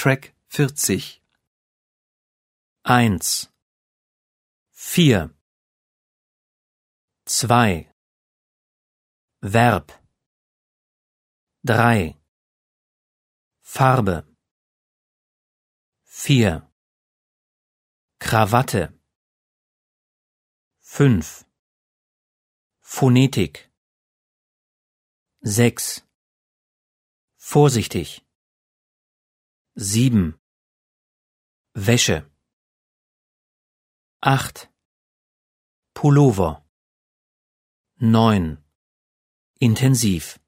Track 40. 1, 4, 2, Verb, 3, Farbe, 4, Krawatte, 5, Phonetik, 6, vorsichtig, 7, Wäsche, 8, Pullover, 9, intensiv.